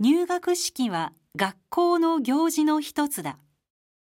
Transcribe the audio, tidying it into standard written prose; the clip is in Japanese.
入学式は学校の行事の一つだ。